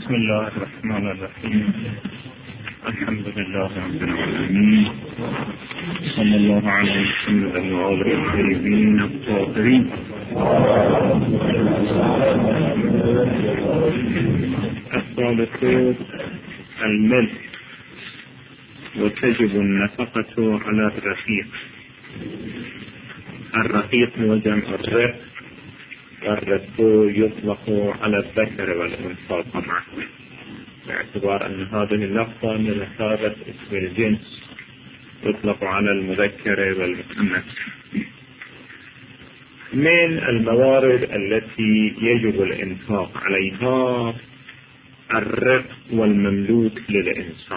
بسم الله الرحمن الرحيم. الحمد لله رب العالمين، صلى الله على محمد وآله الطيبين الطاهرين. الثالث الملك، وتجب النفقة على الرقيق. الرقيق هو جمع الرق، والرق يطلق على الذكر والأنثى طبعا، باعتبار أن هذه اللفظة من مثابة اسم الجنس، يطلق على المذكر والمؤنث. من الموارد التي يجب الإنفاق عليها الرق والمملوك للإنسان.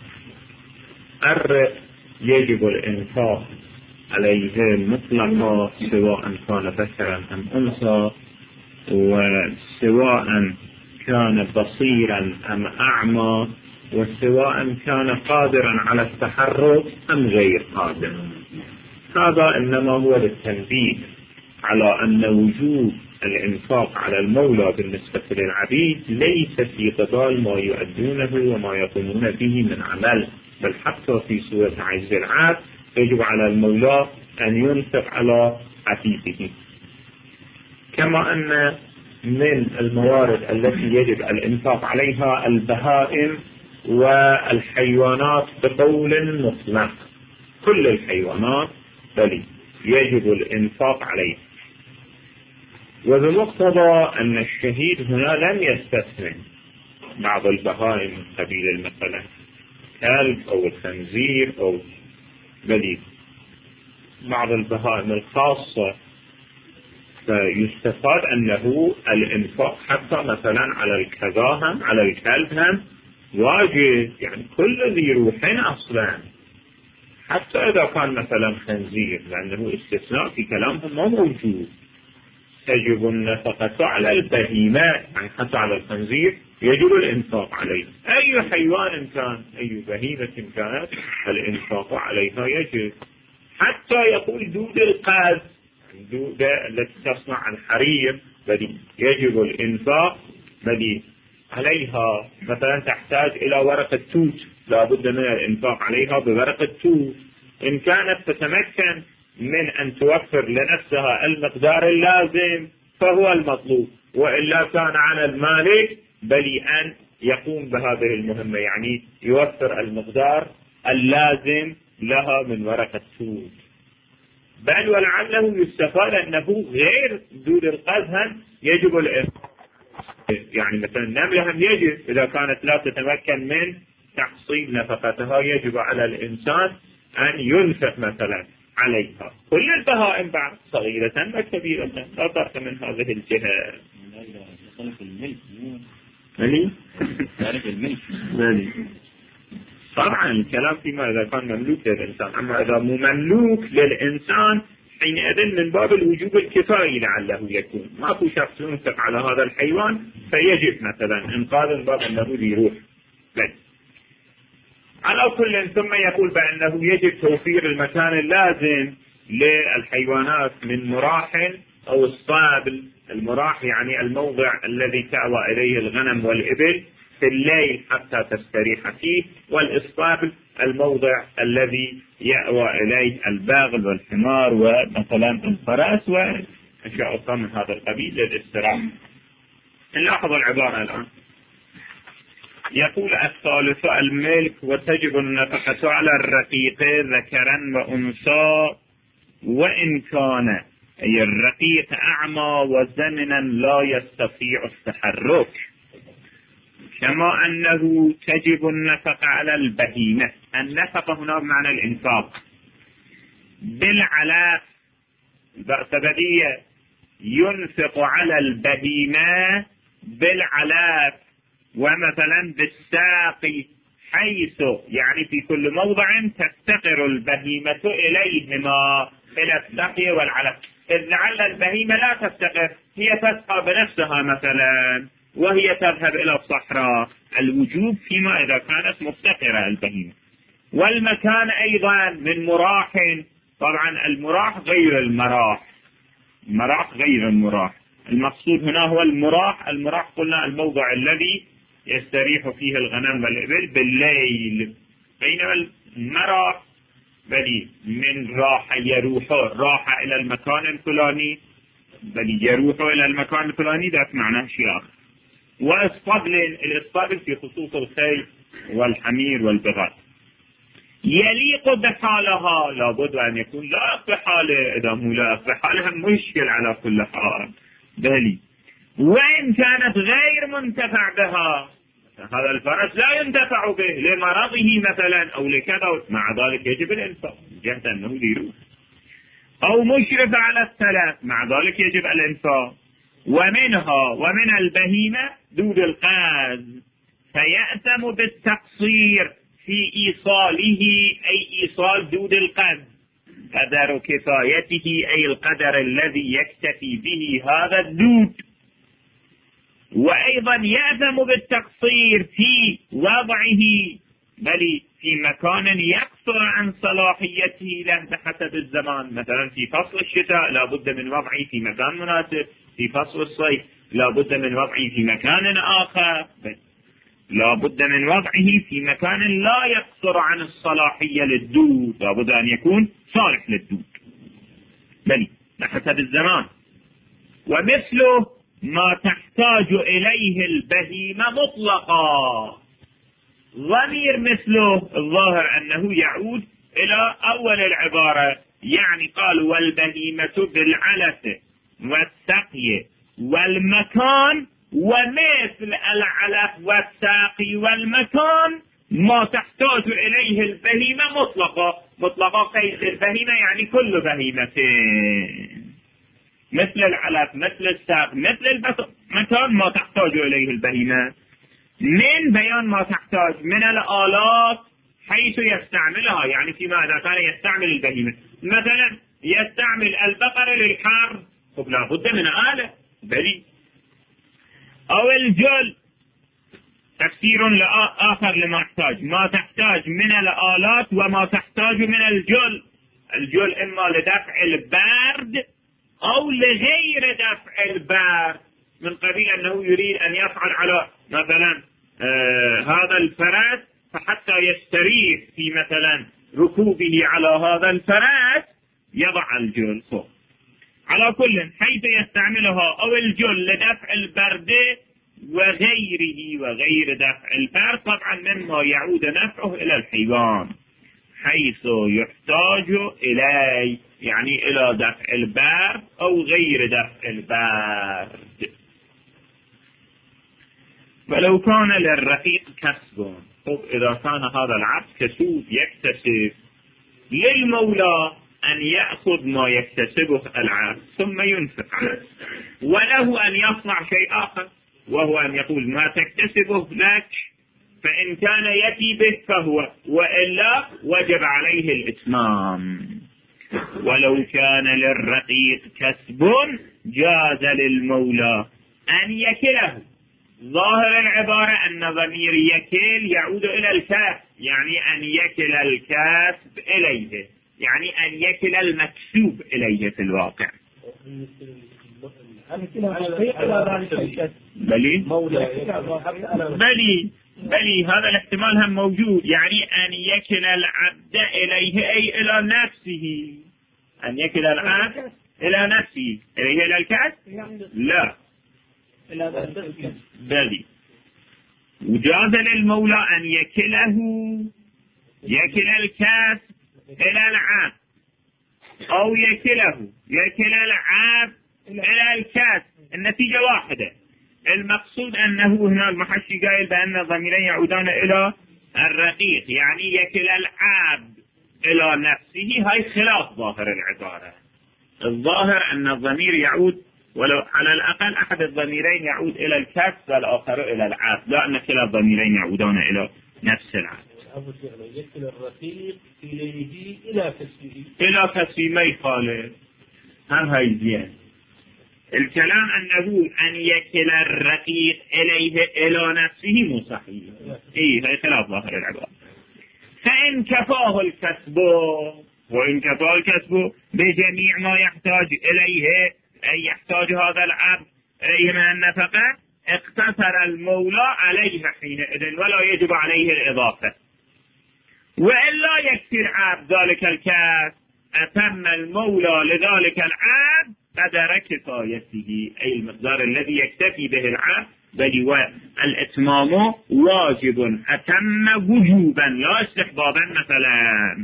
الرق يجب الإنفاق عليه مطلقا، سواء كان ذكرا أم أنثى، وسواء كان بصيرا أم أعمى، وسواء كان قادرا على التحرك أم غير قادر. هذا إنما هو للتنبيه على أن وجوب الإنفاق على المولى بالنسبة للعبيد ليس في قبال ما يؤدونه وما يقومون به من عمل، بل حتى في سورة عجز العبد يجب على المولى أن ينفق على عبيده. كما أن من الموارد التي يجب الإنفاق عليها البهائم والحيوانات بقول مطلق، كل الحيوانات بل يجب الإنفاق عليها. وبمقتضى أن الشهيد هنا لم يستثني بعض البهائم من قبيل مثلا كلب أو الخنزير أو بل بعض البهائم الخاصة، فيستفاد أنه الإنفاق حتى مثلا على الكذا على الكلب هم واجب، يعني كل ذي روح أصلا، حتى إذا كان مثلا خنزير، لأنه استثناء في كلامهم ما موجود. تجب النفقة على البهيمة، يعني حتى على الخنزير يجب الإنفاق عليه. أي حيوان كان، أي بهيمة كانت، الإنفاق عليها يجب. حتى يقول دود القاز، الدودة التي تصنع عن حرير، بل يجب الإنفاق بل عليها. مثلا تحتاج إلى ورقة توت، لا بد من الإنفاق عليها بورقة توت. إن كانت تتمكن من أن توفر لنفسها المقدار اللازم فهو المطلوب، وإلا كان على المالك بل أن يقوم بهذه المهمة، يعني يوفر المقدار اللازم لها من ورقة توت. بل ولعله يستفاد أنه غير دود القزهم يجب الإنفاق، يعني مثلا النملة هم يجب إذا كانت لا تتمكن من تحصيل نفقتها يجب على الإنسان أن ينفق مثلا عليها. كل البهائم بعد صغيرة وكبيرة لا فرق من هذه الجهة. طبعا الكلام فيما إذا كان مملوك للإنسان، أما إذا مو مملوك للإنسان حينئذ من باب الوجوب الكفائي لعله يكون، ماكو شخص ينفق على هذا الحيوان فيجب مثلا إنقاذ من باب أنه يروح. بل على كل ثم يقول بأنه يجب توفير المكان اللازم للحيوانات من مراح أو الصابل. المراح يعني الموضع الذي تأوى إليه الغنم والإبل في الليل حتى تستريح فيه، والإصطابل الموضع الذي يأوى إليه الباغل والحمار ومثلا الفرس وأشياء أخرى من هذا القبيل للاستراحة. نلاحظ العبارة الآن. يقول الثالث الملك، وتجب النفقة على الرقيق ذكرا وأنثى وإن كان أي الرقيق أعمى وزمنا لا يستطيع التحرك، كما أنه تجب النفقة على البهيمة. النفقة هنا بمعنى الإنفاق بالعلاف، فبدية ينفق على البهيمة بالعلاف، ومثلا بالساقي، حيث يعني في كل موضع تفتقر البهيمة إليهما إلى السقي والعلف. إذ لعل البهيمة لا تفتقر، هي تسقى بنفسها مثلا وهي تذهب إلى الصحراء. الوجوب فيما إذا كانت مفتقرة البهيمة. والمكان أيضا من مراح، طبعا المراح غير المراح، المراح غير المراح. المقصود هنا هو المراح. المراح قلنا الموضع الذي يستريح فيه الغنم والإبل بالليل، بينما المرأة بل من راح إلى المكان الفلاني، بل يروح إلى المكان الفلاني، ذات معناه شيء آخر. الإسطبل في خصوص الخيل والحمير والبغال يليق بحالها، لابد أن يكون لائق بحاله، إذا مو لائق بحالها مشكل على كل حال. بل وإن كانت غير منتفع بها، هذا الفرس لا ينتفع به لمرضه مثلا أو لكذا، مع ذلك يجب الإنفاق جهة أنه يروح، أو مشرف على الثلاث، مع ذلك يجب الإنفاق. ومن البهيمة دود القاز، فيأثم بالتقصير في إيصاله، أي إيصال دود القاز، قدر كفايته أي القدر الذي يكتفي به هذا الدود. وأيضا يأثم بالتقصير في وضعه، بل في مكان يقصر عن صلاحيته له بحسب الزمان، مثلا في فصل الشتاء لا بد من وضعه في مكان مناسب، في فصل الصيف لا بد من وضعه في مكان آخر، لا بد من وضعه في مكان لا يقصر عن الصلاحية للدود، لا بد أن يكون صالح للدود بل بحسب الزمان. ومثله ما تحتاج إليه البهيمة مطلقا، ضمير مثله الظاهر أنه يعود إلى أول العبارة، يعني قال والبهيمة بالعلف والسقي والمكان، ومثل العلف والساقي والمكان ما تحتاج إليه البهيمة مطلقا قيد البهيمة يعني كل بهيمة، مثل العلف مثل الساق مثل المكان ما تحتاج إليه البهيمة، من بيان ما تحتاج من الآلات حيث يستعملها، يعني فيما إذا كان يستعمل البهيمة مثلا يستعمل البقرة للحرب، طب لا بد من آلة بلي، أو الجل تفسير آخر لما تحتاج، ما تحتاج من الآلات وما تحتاج من الجل إما لدفع البرد أو لغير دفع البرد، من قبيل أنه يريد أن يفعل على مثلا هذا الفرس فحتى يستريح في مثلا ركوبه على هذا الفرس يضع الجل فوق. على كل حيث يستعملها أو الجل لدفع البرد وغير دفع البرد، طبعا مما يعود نفعه إلى الحيوان حيث يحتاج إليه، يعني إلى دفع البرد أو غير دفع البرد. ولو كان للرقيق كسب، طب إذا كان هذا العبد كسوب يكتسب، للمولى أن يأخذ ما يكتسبه العبد ثم ينفق عنه، وله أن يصنع شيء آخر، وهو أن يقول ما تكتسبه لك، فإن كان يأتي به فهو، وإلا وجب عليه الإتمام. ولو كان للرقيق كسب جاز للمولى أن يكله. ظاهر العبارة أن ضمير يكل يعود إلى الكسب، يعني أن يكل الكسب إليه، يعني أن يكل المكسوب إليه في الواقع. بلي هذا الاحتمال هم موجود، يعني أن يكل العبد إليه أي إلى نفسه، أن يكل العبد إلى نفسه، إليه إلى الكسب لا بلي. وجاز للمولى أن يكل الكسب إلى العبد، أو يكل العبد إلى الكسب، النتيجة واحدة. المقصود أنه هنا المحشي قائل بأن الضميرين يعودان إلى الرقيق، يعني يكل العبد إلى نفسه، هاي خلاف ظاهر العبارة. الظاهر أن الضمير يعود ولو على الأقل أحد الضميرين يعود إلى الكسب والآخر إلى العبد، لا أن كلا الضميرين يعودان إلى نفس العبد. يكل الرقيق إليه إلى كسبه ما يخالف، هم هاي زين. الكلام أنه أن يكل الرقيق إليه إلى نفسه مو صحيح، هاي خلاف ظاهر العبارة. فإن كفاه الكسب، وإن كفاه الكسب بجميع ما يحتاج إليه، أي يحتاج هذا العبد إليه من النفقة، اقتصر المولى عليها حينئذ ولا يجب عليه الإضافة. وإلا يكفي العبد ذلك الكاس، أتم المولى لذلك العبد قدر كفايته، أي المقدار الذي يكتفي به العبد، بل والإتمام واجب أتم وجوبا لا استحبابا مثلا.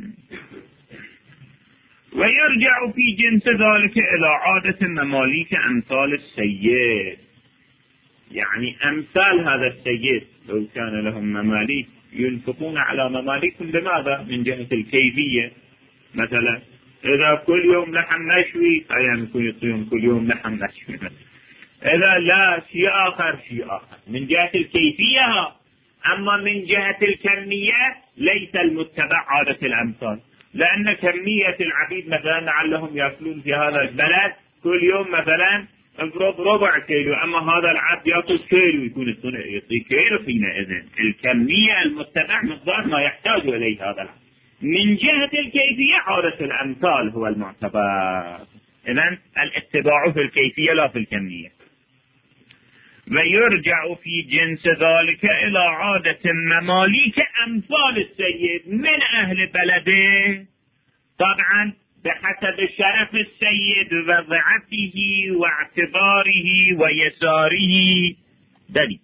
ويرجع في جنس ذلك إلى عادة المماليك أمثال السيد، يعني أمثال هذا السيد لو كان لهم مماليك ينفقون على مماليكهم بماذا؟ من جهة الكيفية، مثلا إذا كل يوم لحم مشوي أيام يكون يطيهم كل يوم لحم مشوي، إذا لا شيء آخر من جهة الكيفية. أما من جهة الكمية ليس المتبع عادة الأمثال، لأن كمية العبيد مثلا لعلهم يأكلون في هذا البلد كل يوم مثلا افرض ربع كيلو، أما هذا العبد يأكل كيلو يكون يعطي كيلو. حينئذ الكمية المتبع مقدار ما يحتاج إليه هذا العبد. من جهة الكيفية عادة الأمثال هو المعتبر. إذن الاتباع في الكيفية لا في الكمية. ويرجع في جنس ذلك إلى عادة المماليك أمثال السيد من أهل بلده، طبعا بحسب شرف السيد وضعفه واعتباره ويساره. دليل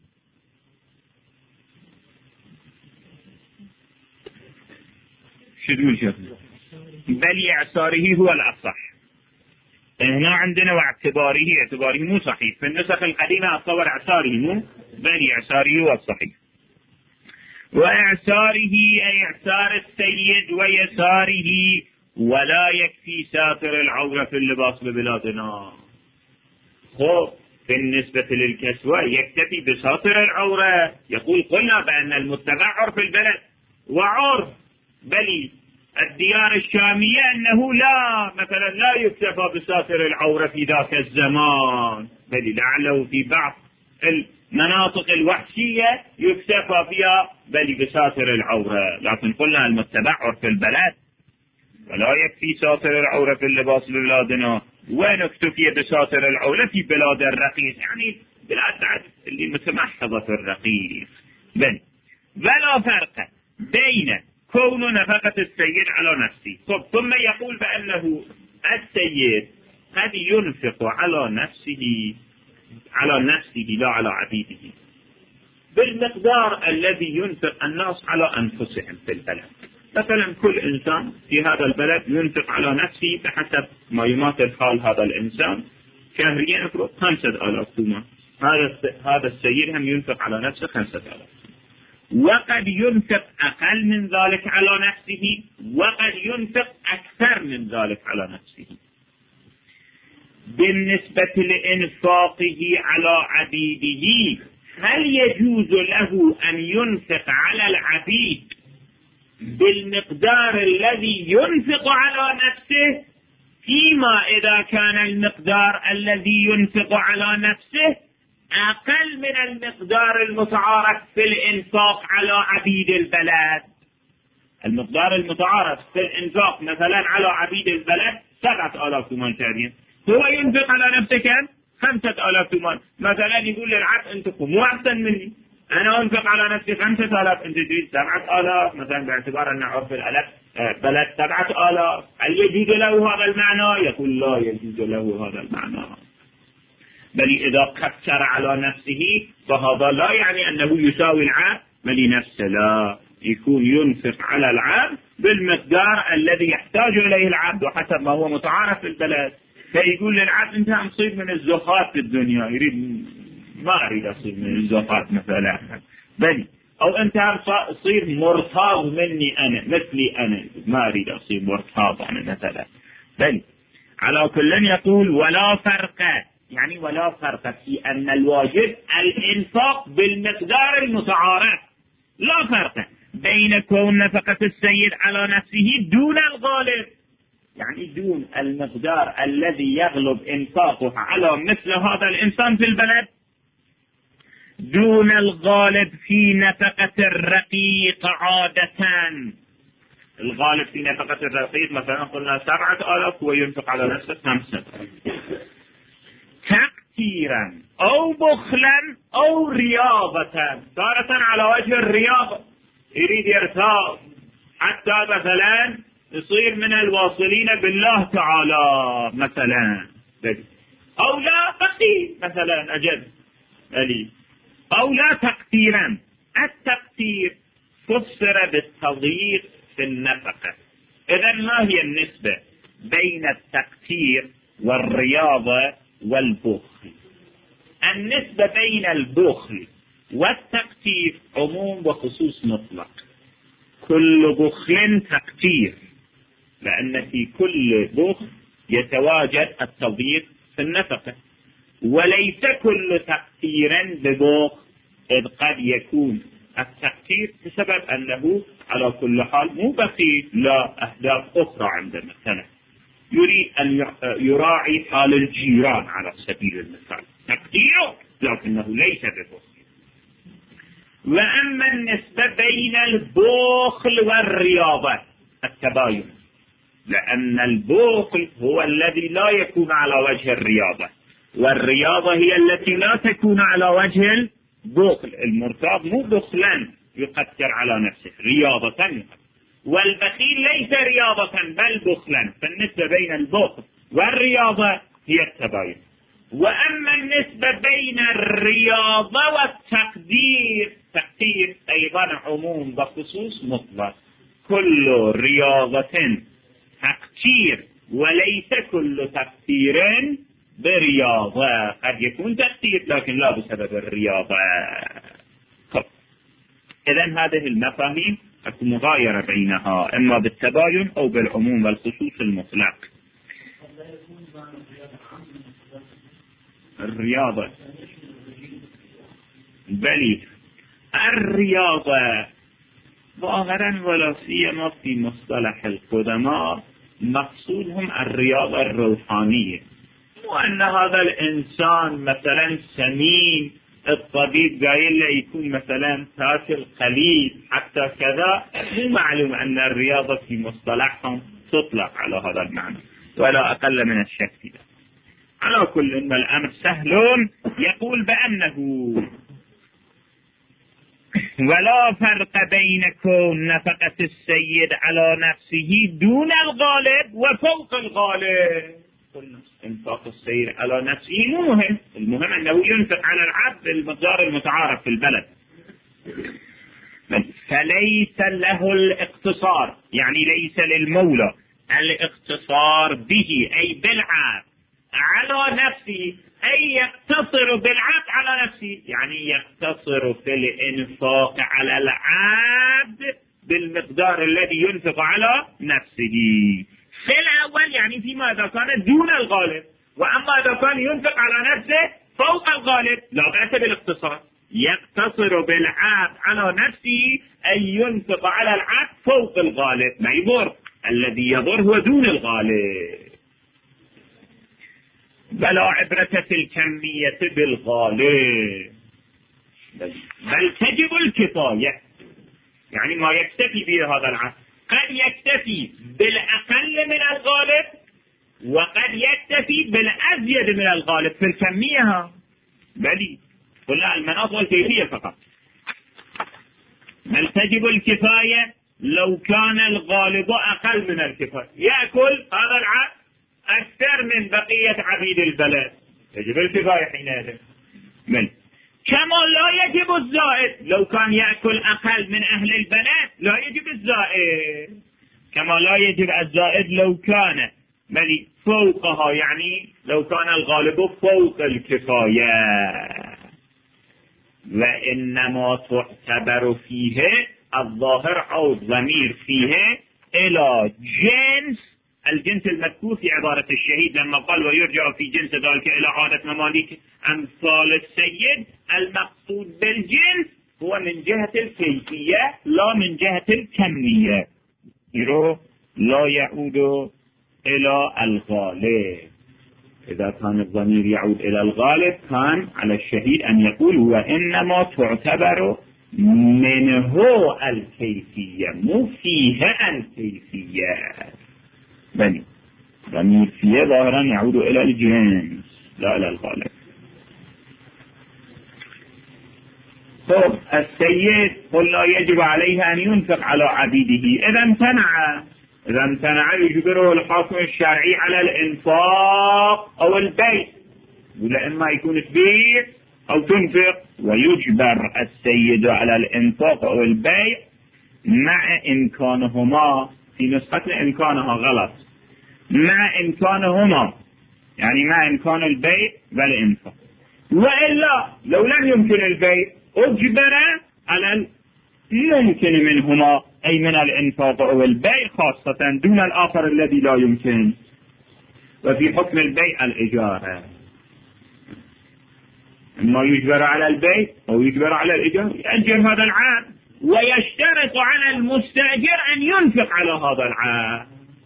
شو شيخ؟ بل يعساره هو الأصح. هنا عندنا واعتباره، اعتباره مو صحيح في النسخ القديمة، أتصور اعساره مو، بل يعساره هو الصحيح. وإعساره أي إعسار السيد ويساره، ولا يكفي ساتر العورة في اللباس ببلادنا. خب بالنسبة للكسوة يكتفي بساتر العورة. يقول قلنا بأن المتبع عرف البلد وعرف بل الديار الشامية أنه لا مثلا لا يكتفى بساتر العورة في ذاك الزمان، بل لعله في بعض المناطق الوحشية يكتفى فيها بل بساتر العورة. لكن قلنا المتبع عرف البلد ولا يكفي ساتر العورة في اللباس ببلادنا، ونكتفي بساتر العورة في بلاد الرقيق، يعني بلاد اللي متمحضة في الرقيق. بل ولا فرق بين كون نفقة السيد على نفسه. ثم يقول بأنه السيد قد ينفق على نفسه لا على عبيده بالمقدار الذي ينفق الناس على أنفسهم في البلد. مثلا كل إنسان في هذا البلد ينفق على نفسه بحسب ما يماثل حال هذا الإنسان شهريا 5,000 تومان. هذا السيد هم ينفق على نفسه 5,000. وقد ينفق أقل من ذلك على نفسه، وقد ينفق أكثر من ذلك على نفسه. بالنسبة لإنفاقه على عبيده، هل يجوز له أن ينفق على العبيد بالمقدار الذي ينفق على نفسه، فيما إذا كان المقدار الذي ينفق على نفسه أقل من المقدار المتعارف في الإنفاق على عبيد البلد؟ المقدار المتعارف في الإنفاق مثلا على عبيد البلد 7,000 تومان شهريا، هو ينفق على نفسه كم؟ 5,000 تومان. مثلا يقول للعبد أنت مو أحسن مني، أنا أنفق على نفسي 5,000، أنت تريد 7,000 مثلا، باعتبار أن عرف الألف بلد 7,000. هل يجوز له هذا المعنى؟ يقول لا يجوز له هذا المعنى، بل إذا قصر على نفسه فهذا لا يعني أنه يساوي العبد بل نفسه، لا، يكون ينفق على العبد بالمقدار الذي يحتاج إليه العبد وحسب ما هو متعارف في البلد. فيقول للعبد أنت أصير من الزخات في الدنيا، يريد ما أريد أصير من الزخات مثلا، بل أو أنت أصير مرتاض مني أنا مثلي أنا، ما أريد أصير مرتاض أنا مثلا. بل على كل يقول ولا فرق، يعني ولا فرق في أن الواجب الإنفاق بالمقدار المتعارف، لا فرق بين كون نفقة السيد على نفسه دون الغالب، يعني دون المقدار الذي يغلب إنفاقه على مثل هذا الإنسان في البلد، دون الغالب في نفقة الرقيق عادة. الغالب في نفقة الرقيق مثلا قلنا 7,000 وينفق على نفسه 5,000. تقتيرا أو بخلا أو رياضة. تارة على وجه الرياضة، يريد يرتاض حتى مثلا يصير من الواصلين بالله تعالى مثلا، أو لا تقتير مثلا أجل أو لا تقتيرا. التقتير فسر بالتضييق في النفقة. إذا ما هي النسبة بين التقتير والرياضة والبخل؟ النسبة بين البخل والتقتير عموم وخصوص مطلق. كل بخل تقتير، لأن في كل بخل يتواجد التضييق في النفقة، وليس كل تقتير ببخل، إذ قد يكون التقتير بسبب أنه على كل حال مو بخيل، لا أهداف أخرى عنده، مثلا يريد أن يراعي حال الجيران على سبيل المثال، تقتيره لكنه ليس ببخل. وأما النسبة بين البخل والرياضة التباين، لأن البخل هو الذي لا يكون على وجه الرياضة، والرياضة هي التي لا تكون على وجه البخل. المرتاض مو بخلا يقتر على نفسه، رياضة يقتر. والبخيل ليس رياضة بل بخلا، فالنسبة بين البخل والرياضة هي التباين. وأما النسبة بين الرياضة والتقدير، تقدير أيضا عموم بخصوص مطلق. كل رياضة تقدير وليس كل تقدير برياضة. قد يكون تقدير لكن لا بسبب الرياضة. إذن هذه المفاهيم مغايرة بينها، إما بالتباين أو بالعموم والخصوص المطلق. الرياضة بل الرياضة ظاهرا ولا سيما في مصطلح القدماء مقصودهم الرياضة الروحانية، وأن هذا الإنسان مثلا سمين، الطبيب قايل له يكون مثلا تاكل قليل حتى كذا. مو معلوم أن الرياضة في مصطلحهم تطلق على هذا المعنى ولا أقل من الشك فيه. على كل إن الأمر سهل. يقول بأنه ولا فرق بين كون نفقة السيد على نفسه دون الغالب وفوق الغالب. انفاق السيد على نفسه مهم، المهم أنه ينفق على العبد المقدار المتعارف في البلد، فليس له الاقتصار، يعني ليس للمولى الاقتصار به أي بالعبد على نفسه، أي يقتصر بالعبد على نفسه، يعني يقتصر في الإنفاق على العبد بالمقدار الذي ينفق على نفسه في الأول، يعني فيما إذا كان دون الغالب. وأما إذا كان ينفق على نفسه فوق الغالب لا بأس بالاقتصار، يقتصر بالعبد على نفسه أن ينفق على العبد فوق الغالب، ما يضر، الذي يضر هو دون الغالب. بلا عبرة في الكمية بالغالب، بل تجب الكفاية، يعني ما يكتفي به هذا العبد قد يكتفي بالأقل من الغالب وقد يكتفي بالأزيد من الغالب في الكمية. بل كلها المناط والكيفية فقط. بل تجب الكفاية لو كان الغالب أقل من الكفاية، يأكل هذا العبد أكثر من بقية عبيد البلد، تجب الكفاية حينئذ. كما لا يجب الزائد لو كان يأكل أقل من أهل البلد، لا يجب الزائد. كما لا يجب الزائد لو كان فوقها، يعني لو كان الغالب فوق الكفاية. وإنما تعتبر فيه الظاهر أو الضمير فيه إلى جنس الجنس المذكور في عبارة الشهيد لما قال ويرجع في جنس ذلك إلى عادة مماليك أمثال السيد. المقصود بالجنس هو من جهة الكيفية لا من جهة الكمية، لا يعود إلى الغالب. إذا كان الضمير يعود إلى الغالب كان على الشهيد أن يقول وإنما تعتبر منه الكيفية، مو فيها الكيفية. ضمير فيه ظاهرا يعود إلى الجنس لا إلى الغالب. طب السيد قلنا يجب عليه أن ينفق على عبيده، إذا امتنع يجبره الحاكم الشرعي على الإنفاق أو البيع، ولا إما يكون تبيع أو تنفق، ويجبر السيد على الإنفاق أو البيع مع إمكانهما. في نسختنا إمكانها غلط، مع إمكانهما، يعني مع إمكان البيع والإنفاق. وإلا لو لم يمكن البيع أجبر على الممكن منهما، أي من الإنفاق أو البيع خاصة، دون الآخر الذي لا يمكن. وفي حكم البيع الإجارة، إما يجبر على البيع أو يجبر على الإجارة، يأجر هذا العام ويشترط على المستأجر أن ينفق على هذا العام.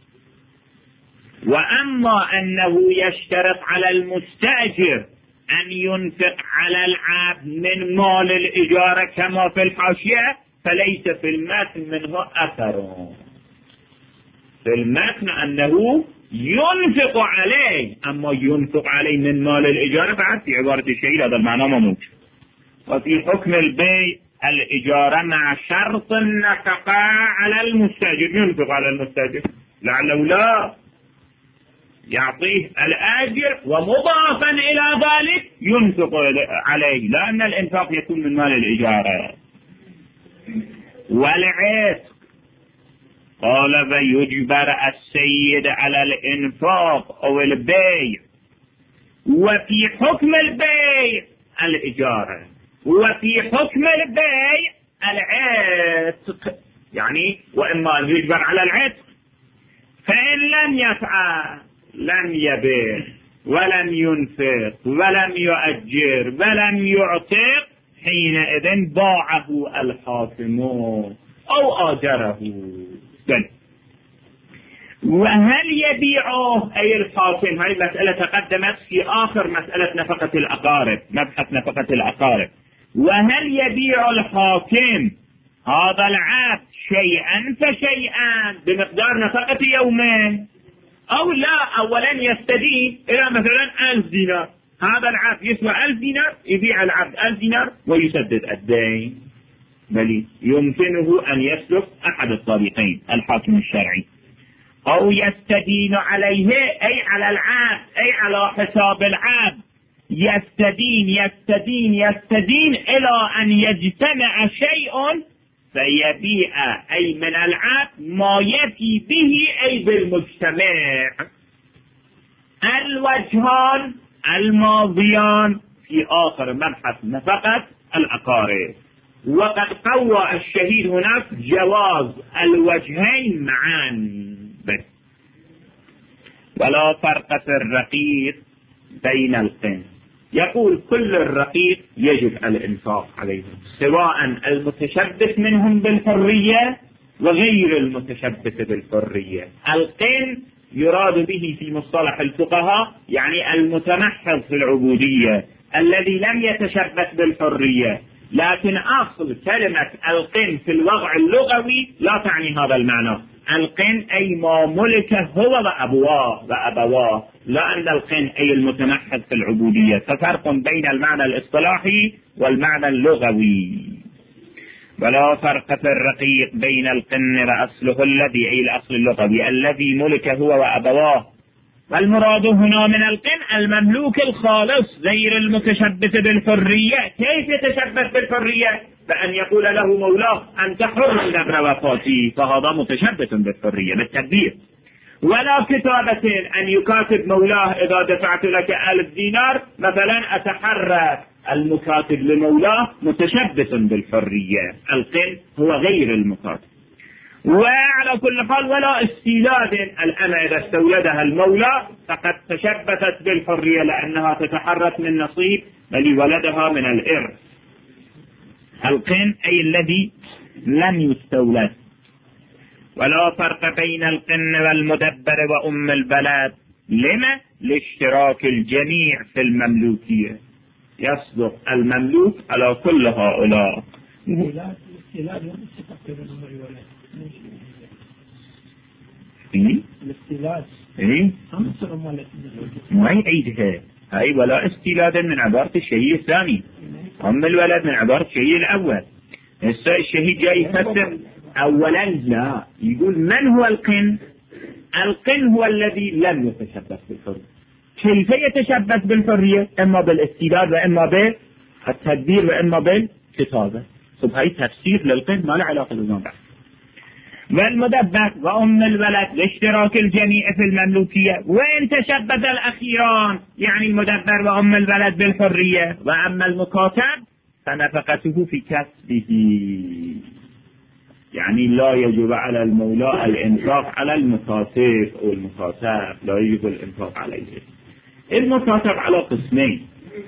وأما أنه يشترط على المستأجر أن ينفق على العبد من مال الإجارة كما في الحاشية، فليس في المتن منه أثر. في المتن أنه ينفق عليه، أما ينفق عليه من مال الإجارة بعد في عبارة الشيء هذا المعنى موجود. وفي حكم البيع الإجارة مع شرط النفقة على المستأجر، ينفق على المستأجر لعله لا يعطيه الآجر، ومضافا إلى ذلك ينفق عليه، لأن الإنفاق يكون من مال الإجارة. والعتق قال فيجبر السيد على الإنفاق أو البيع. وفي حكم البيع الإجارة، وفي حكم البيع العتق، يعني وإما أن يجبر على العتق، فإن لم يفعل لم يبيع ولم ينفق ولم يؤجر ولم يعتق، حينئذ باعه الحاكم أو آجره. وهل يبيعه أي الحاكم؟ هذه مسألة تقدمت في آخر مسألة نفقة الأقارب، مبحث نفقة الأقارب. وهل يبيع الحاكم هذا العبد شيئا فشيئا بمقدار نفقة يومين، أو لا أولا يستدين إلى مثلا 1000 دينار، هذا العبد يسوى 1000 دينار، يبيع العبد 1000 دينار ويسدد الدين. بل يمكنه أن يسلك أحد الطريقين الحاكم الشرعي، أو يستدين عليه أي على العبد، أي على حساب العبد، يستدين يستدين يستدين إلى أن يجتمع شيء فيبيع أي من العبد ما يفي به أي بالمجتمع. الوجهان الماضيان في آخر مبحث نفقة الأقارب. وقد قوى الشهيد هناك جواز الوجهين معا. ولا فرق في الرقيق بين القن، يقول كل الرقيق يجب الإنفاق عليهم، سواء المتشبث منهم بالحرية وغير المتشبث بالحرية. القن يراد به في مصطلح الفقهاء يعني المتمحض في العبودية الذي لم يتشبث بالحرية، لكن أصل كلمة القن في الوضع اللغوي لا تعني هذا المعنى. القن أي ما ملكه هو وأبواه، لأن القن أي المتمحض في العبودية. ففرق بين المعنى الاصطلاحي والمعنى اللغوي. ولا فرق في الرقيق بين القن وأصله الذي أي الأصل اللغوي الذي ملكه هو وأبواه. والمراد هنا من القن المملوك الخالص غير المتشبث بالحرية. كيف يتشبث بالحرية؟ بأن يقول له مولاه أنت حر قبل وفاتي، فهذا متشبث بالحرية بالتدبير. ولا كتابة أن يكاتب مولاه إذا دفعت لك 1000 دينار مثلا أتحرى، المكاتب لمولاه متشبث بالحرية. القن هو غير المكاتب. وعلى كل حال ولا استيلاد، الأمة إذا استولدها المولى فقد تشبثت بالحرية لأنها تتحرك من نصيب بل ولدها من الإرث. القن أي الذي لم يستولد. ولا فرق بين القن والمدبر وأم البلد. لما؟ لاشتراك الجميع في المملوكية، يصدق المملوك على كل هؤلاء. الاستيلاد ما يعيدها هاي ولا استيلادا من عبارة الشيء الثاني. أم الولد من عبارة الشيء الأول. الشهيد جاي يفسر أولا لا، يقول من هو القن؟ القن هو الذي لم يتشبث بالحرية. كيف يتشبث بالحرية؟ إما بالاستعداد وإما بالتدبير وإما بالكتابة. هاي تفسير للقن ما له علاقة بالموضوع. والمدبر وأم الولد لاشتراك الجميع في المملوكية، وإن تشبث الأخيران يعني المدبر وأم الولد بالحرية. وأما المكاتب فنفقته في كسبه، يعني لا يجب على المولى الإنفاق على المكاتب أو المكاتب، لا يجب الإنفاق عليه. المكاتب على قسمين،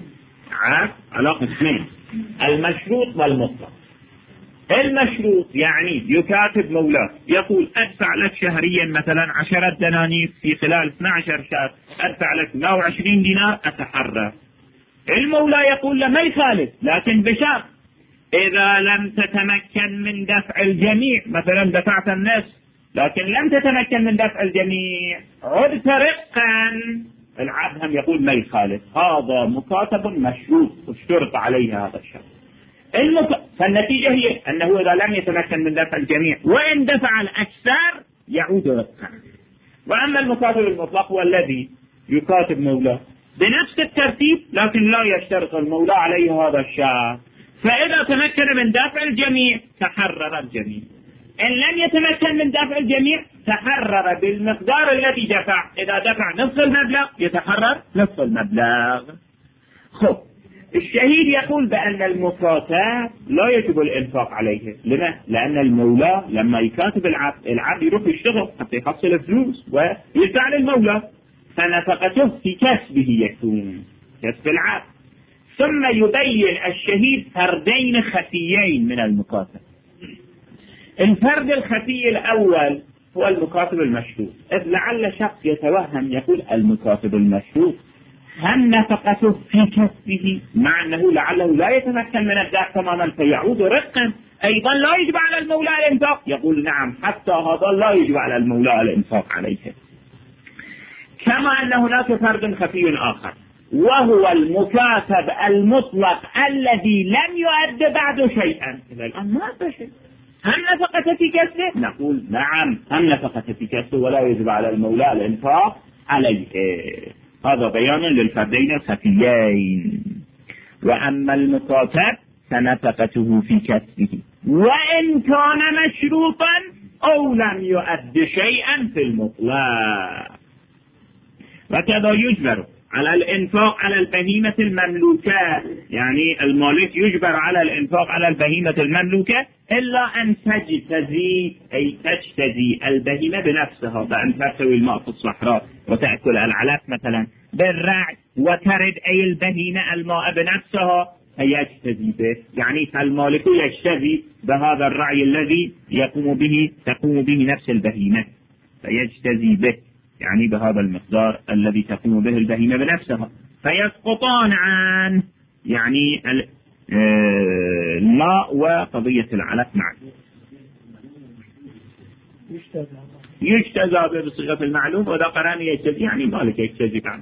على قسمين، المشروط والمطلق. المشروط يعني يكاتب مولاه يقول أدفع لك شهريا مثلا 10 دنانير في خلال 12 شهر، أدفع لك 120 دينار أتحرى. المولى يقول له ما يخالف، لكن بشرط إذا لم تتمكن من دفع الجميع، مثلا دفعت النصف لكن لم تتمكن من دفع الجميع عدت رقا. العبد هم يقول ما يخالف، هذا مكاتب مشروط اشترط عليه هذا الشرط. فالنتيجة هي أنه إذا لم يتمكن من دفع الجميع وإن دفع الأكثر يعود رقا. وأما المكاتب المطلق هو الذي يكاتب مولاه بنفس الترتيب لكن لا يشترط المولى عليه هذا الشرط، فإذا تمكن من دفع الجميع تحرر الجميع، إن لم يتمكن من دفع الجميع تحرر بالمقدار الذي دفع. إذا دفع نصف المبلغ يتحرر نصف المبلغ. خب الشهيد يقول بأن المكاتب لا يجب الإنفاق عليه. لما؟ لأن المولى لما يكاتب العبد يروح يشتغل حتى يحصل الفلوس ويدفع للمولى، فنفقته في كسبه يكون كسب العبد. ثم يبين الشهيد فردين خفيين من المكاتب. الفرد الخفي الأول هو المكاتب المشروط، إذ لعل شخص يتوهم يقول المكاتب المشروط هم نفقته في كسبه، مع أنه لعله لا يتمكن من الدفع تماما فيعود رقا، أيضا لا يجب على المولى الإنفاق. يقول نعم، حتى هذا لا يجب على المولى الإنفاق عليه. كما أن هناك فرد خفي آخر وهو المكاتب المطلق الذي لم يؤد بعد شيئا. إذا الآن ما أدى شيء، هم نفقة في كسبه؟ نقول نعم هم نفقة في كسبه ولا يجب على المولى الإنفاق عليه. هذا بيان للفردين الخفيين. وأما المكاتب فنفقته في كسبه وإن كان مشروطا أو لم يؤد شيئا في المطلق. وكذا يجبر على الإنفاق على البهيمة المملوكة، يعني المالك يجبر على الإنفاق على البهيمة المملوكة إلا أن تجتزي، أي تجتزي البهيمة بنفسها، بأن ترتوي الماء في الصحراء وتأكل العلف مثلا بالرعي، وترد أي البهيمة الماء بنفسها فيجتزي به، يعني فالمالك يجتزي بهذا الرعي الذي تقوم به نفس البهيمة، فيجتزي به يعني بهذا المقدار الذي تقوم به البهيمة بنفسها، فيسقطان عن يعني الماء وقضية العلف معا. يجتزى بصيغة المعلوم، وإذا قرأنا يجتزي يعني مالك يجتزي عنه،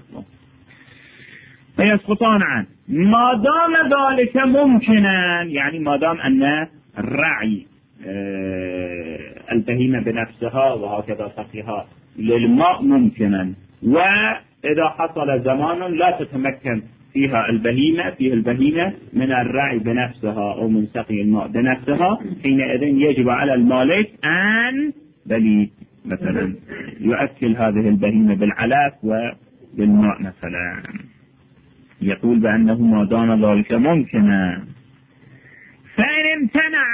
فيسقطان عن ما دام ذلك ممكنا، يعني ما دام أن الرعي البهيمة بنفسها وهكذا سقيها للماء ممكنا، وإذا حصل زمان لا تتمكن فيه البهيمة من الرعي بنفسها أو من سقي الماء بنفسها، حينئذ يجب على المالك أن بل مثلا يؤكل هذه البهيمة بالعلف وبالماء مثلا. يقول بأنه ما دام ذلك ممكنا. فإن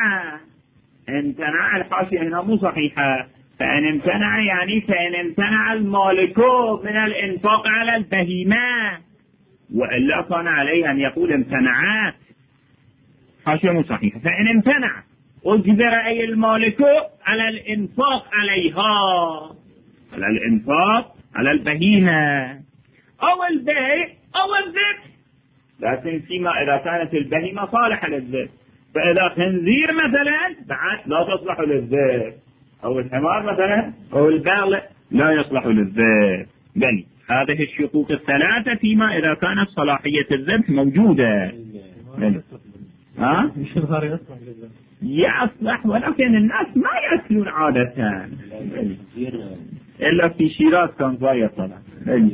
امتنع الحاشية هنا مو صحيحة. فإن امتنع يعني فإن امتنع المالك من الإنفاق على البهيمة، وإلا كان عليه أن يقول امتنعت، حاشية مو صحيحة. فإن امتنع أجبر أي المالك على الإنفاق عليها، على الإنفاق على البهيمة أو البيع أو الذبح، لكن فيما إذا كانت البهيمة صالحة للذبح. فإذا خنزير مثلا بعد لا تصلح للذبح، أو الحمار مثلا أو البغل لا يصلح للذبح. بل هذه الشقوق الثلاثة فيما إذا كانت صلاحية الذبح موجودة. يصلح، ولكن الناس ما يأكلون عادة إلا في شيراز كان ضايع طبعا.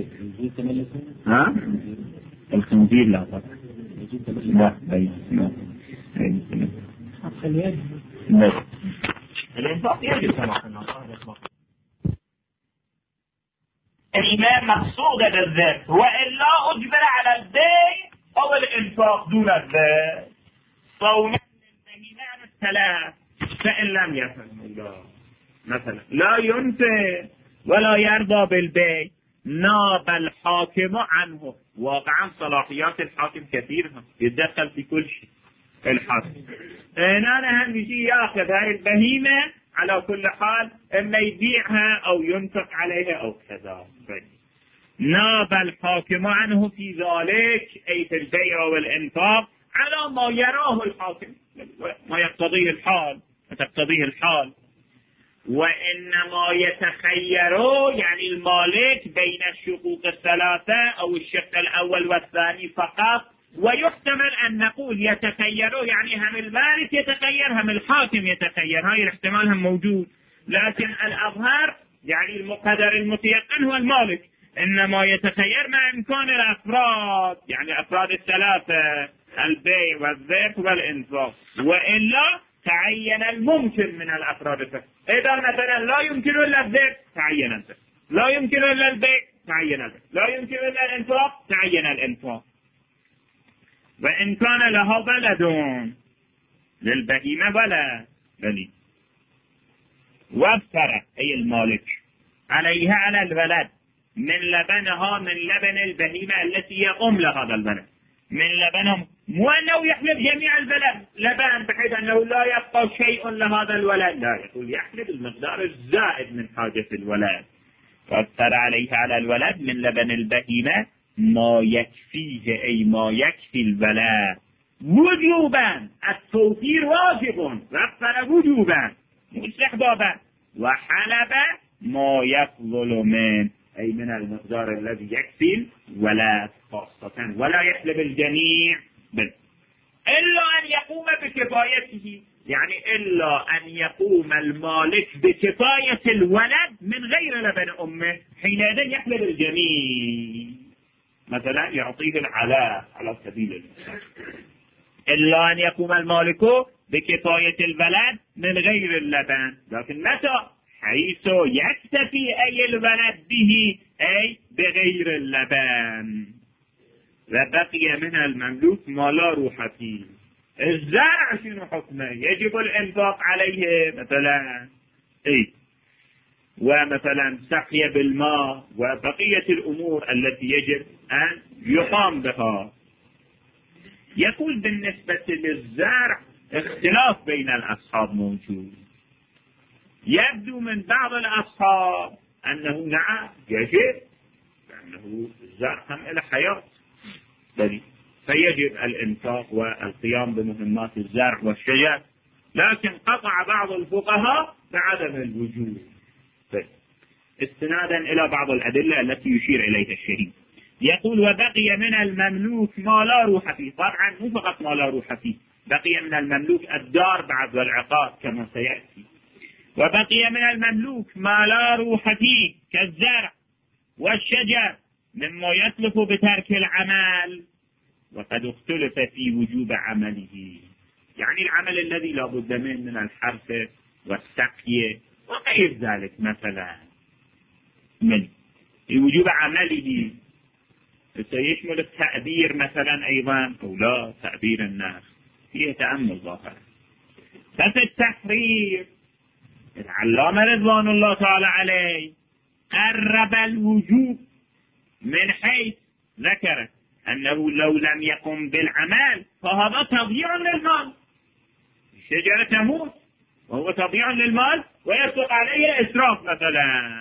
الخنزير لا طبعا، لا الإنفاق يجب كما قلنا. الإمام مقصود بالذات، وإلا أجبر على البيع أو الإنفاق دون الذات. صوما للبهيمة عن الثلاث، فإن لم يفعل الله مثلا لا ينفق ولا يرضى بالبيع ناب الحاكم عنه. واقعا صلاحيات الحاكم كثيرة، يتدخل في كل شيء الحاكم. أنا أهم شيء يأخذ هذه البهيمة على كل حال، إما يبيعها أو ينفق عليها أو كذا. ناب الحاكم عنه في ذلك، أي في البيع والإنفاق، على ما يراه الحاكم، ما يقتضيه الحال، تقتضيه الحال. وإنما يتخيروا يعني المالك بين الشقوق الثلاثة أو الشق الأول والثاني فقط. ويحتمل أن نقول يتخيروا يعني هم المالك يتخير هم الحاكم يتخير، هاي الاحتمال هم موجود. لكن الأظهر يعني المقدر المتيقن هو المالك، إنما يتخير مع إمكان الأفراد، يعني أفراد الثلاثة، البيع والذبح والإنفاق. وإلا تعين الممكن من الأفراد الثلاثة. إذا مثلا لا يمكن إلا الذبح تعين الذبح، لا يمكن إلا البيع تعين البيع، لا يمكن إلا الإنفاق تعين الإنفاق. وإن كان لها بلد للبهيمة ولا بني وابتر أي المالك عليها على البلد من لبنها، من لبن البهيمة التي يقوم لهذا البلد، من لبنهم، وأنه يحلب جميع البلد لبن بحيث أنه لا يبقى شيء لهذا الولد، لا، يقول يحلب المقدار الزائد من حاجة الولد. وابتر عليها على الولد من لبن البهيمة ما يكفيه، أي ما يكفي البلاء وجوبا. التوفير واجب، وفر وجوبا استحبابا. وحلب ما يفضل من، أي من المقدار الذي يكفي ولا خاصة، ولا يحلب الجميع إلا أن يقوم بكفايته، يعني إلا أن يقوم المالك بكفاية الولد من غير لبن أمه، حينئذ يحلب الجميع، مثلا يعطيه العلاء على سبيل المثال. إلا أن يقوم المالك بكفاية الولد من غير اللبن. لكن متى؟ حيث يكتفي أي الولد به، أي بغير اللبن. وبقي من المملوك ما لا روح فيه. الزرع شنو حكمه؟ يجب الإنفاق عليه مثلا، ومثلا سقي بالماء وبقية الأمور التي يجب أن يقام بها. يقول بالنسبة للزرع اختلاف بين الأصحاب موجود. يبدو من بعض الأصحاب أنه نعم يجب، لأنه الزرع هم إلى حياة، فيجب الإنفاق والقيام بمهمات الزرع والشجر. لكن قطع بعض الفقهاء بعدم الوجوب، استنادا إلى بعض الأدلة التي يشير إليها الشهيد. يقول وبقي من المملوك ما لا روح فيه. طبعا مو فقط ما لا روح فيه، بقي من المملوك الدار بعد والعقار كما سيأتي. وبقي من المملوك ما لا روح فيه كالزرع والشجر مما يتلف بترك العمل، وقد اختلف في وجوب عمله، يعني العمل الذي لا بد منه من الحرث والسقي وغير ذلك، مثلا من وجوب عمله سيشمل التأبير مثلا أيضا أو لا تأبير الناس، فيه تأمل ظاهر. ففي التحرير العلامة رضوان الله تعالى عليه قرب الوجوب من حيث ذكر أنه لو لم يقم بالعمل فهذا تضييع للمال، الشجرة تموت وهو تضييع للمال ويطلق عليه الإسراف مثلا،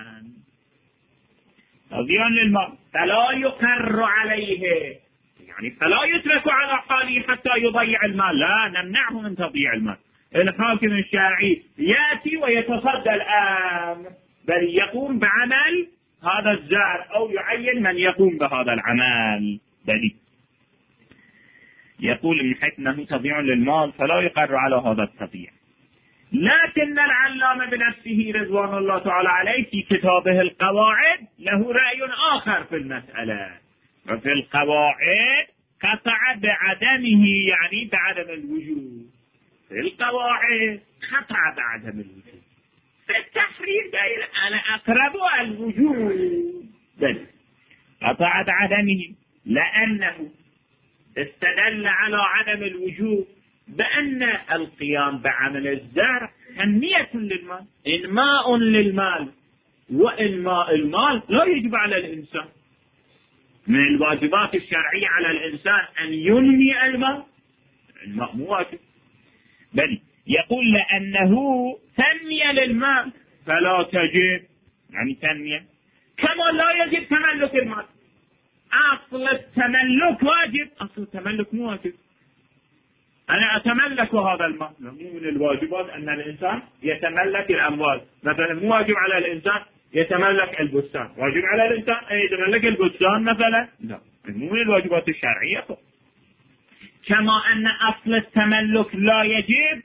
تضييع للمال، فلا يقر عليه، يعني فلا يترك على حاله حتى يضيع المال، لا نمنعه من تضييع المال. الحاكم الشرعي يأتي ويتصدى الأمر، بل يقوم بعمل هذا الزرع أو يعين من يقوم بهذا العمل. يقول من حيث أنه تضييع للمال فلا يقر على هذا التضييع. لكن العلامة بنفسه رضوان الله تعالى عليه في كتابه القواعد له رأي آخر في المسألة، وفي القواعد قطع بعدمه، يعني بعدم الوجود. في القواعد قطع بعدم الوجود، في التحرير قال أنا أقرب الوجود، بل قطع بعدمه لأنه استدل على عدم الوجود بأن القيام بعمل الزرع تنمية للمال، إنماء للمال، وإنماء المال لا يجب على الإنسان. من الواجبات الشرعية على الإنسان أن ينمي المال، الماء مو واجب، بل يقول لأنه تنمية للمال فلا تجب، يعني تنمية، كما لا يجب تملك المال. أصل التملك واجب، أصل التملك مو واجب. أنا أتملك هذا المال، مو من الواجبات أن الإنسان يتملك الأموال. مثلا مو واجب على الإنسان يتملك البستان، واجب على الإنسان أن يتملك البستان مثلا؟ لا، مو من الواجبات الشرعية. كما أن أصل التملك لا يجب،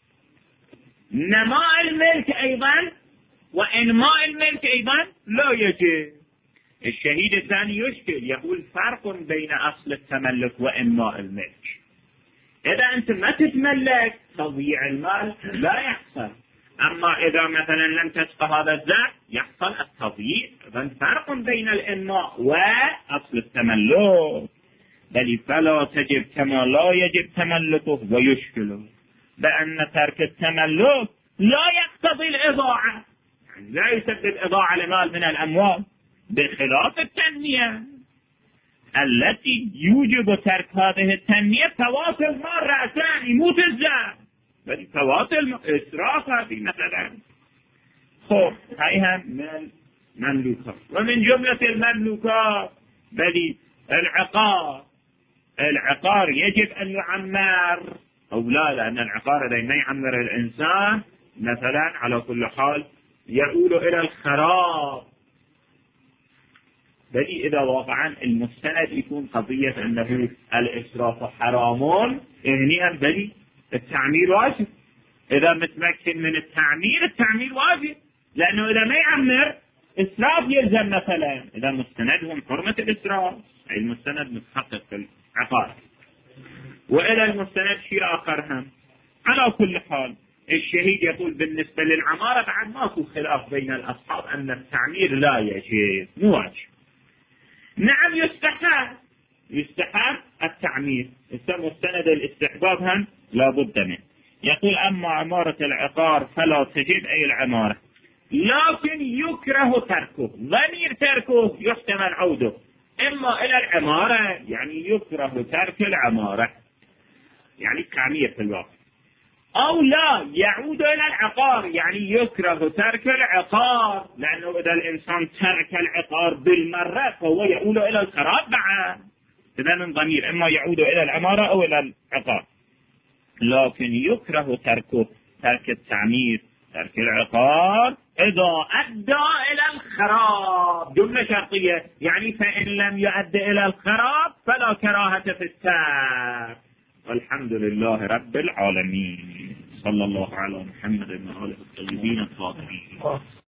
نماء الملك أيضا وإنماء الملك أيضا لا يجب. الشهيد الثاني يشكل، يقول فرق بين أصل التملك وإنماء الملك. إذا أنت ما تتملك تضييع المال لا يحصل، أما إذا مثلا لم تسقى هذا الزرع يحصل التضييع. إذن فرق بين الإنماء وأصل التملك، بل فلا تجب كما لا يجب تملكه. ويشكله بأن ترك التملك لا يقتضي الإضاعة، يعني لا يسبب إضاعة لمال من الأموال، بخلاف التنمية التي يوجب ترك هذه التنمية فوات المال رأسان، يموت الزرع، بل فوات إسراف هذه مثلا. خب هيها من المملوكات. ومن جملة المملوكات بل العقار يجب أن يعمر أو لا، لأن العقار إذا ما يعمر الإنسان مثلا على كل حال يؤول إلى الخراب. بل إذا واقعا المستند يكون قضية أنه الإسراف حرام، هنا بل التعمير واجب. إذا متمكن من التعمير واجب، لأنه إذا ما يعمر إسراف يلزم مثلا. إذا مستندهم حرمة الإسراف، أي المستند متحقق في العقار. وإلى المستند شيء آخر هم. على كل حال الشهيد يقول بالنسبة للعمارة بعد ماكو خلاف بين الأصحاب أن التعمير لا يجب، مو واجب. نعم يستحب التعمير، مستند الاستحباب هم لا بد منه. يقول أما عمارة العقار فلا تجب، أي العمارة، لكن يكره تركه. ضمير تركه يحتمل عوده إما إلى العمارة، يعني يكره ترك العمارة يعني التعمير في الواقع، أو لا يعود إلى العقار، يعني يكره ترك العقار، لأنه إذا الإنسان ترك العقار بالمرة فهو يعود إلى الخراب بعد. إذا من ضمير إما يعود إلى العمارة أو إلى العقار. لكن يكره ترك التعمير، ترك العقار إذا أدى إلى الخراب، جملة شرطية، يعني فإن لم يؤدي إلى الخراب فلا كراهة في الترك. والحمد لله رب العالمين، صلى الله على محمد وآله الطيبين الطاهرين.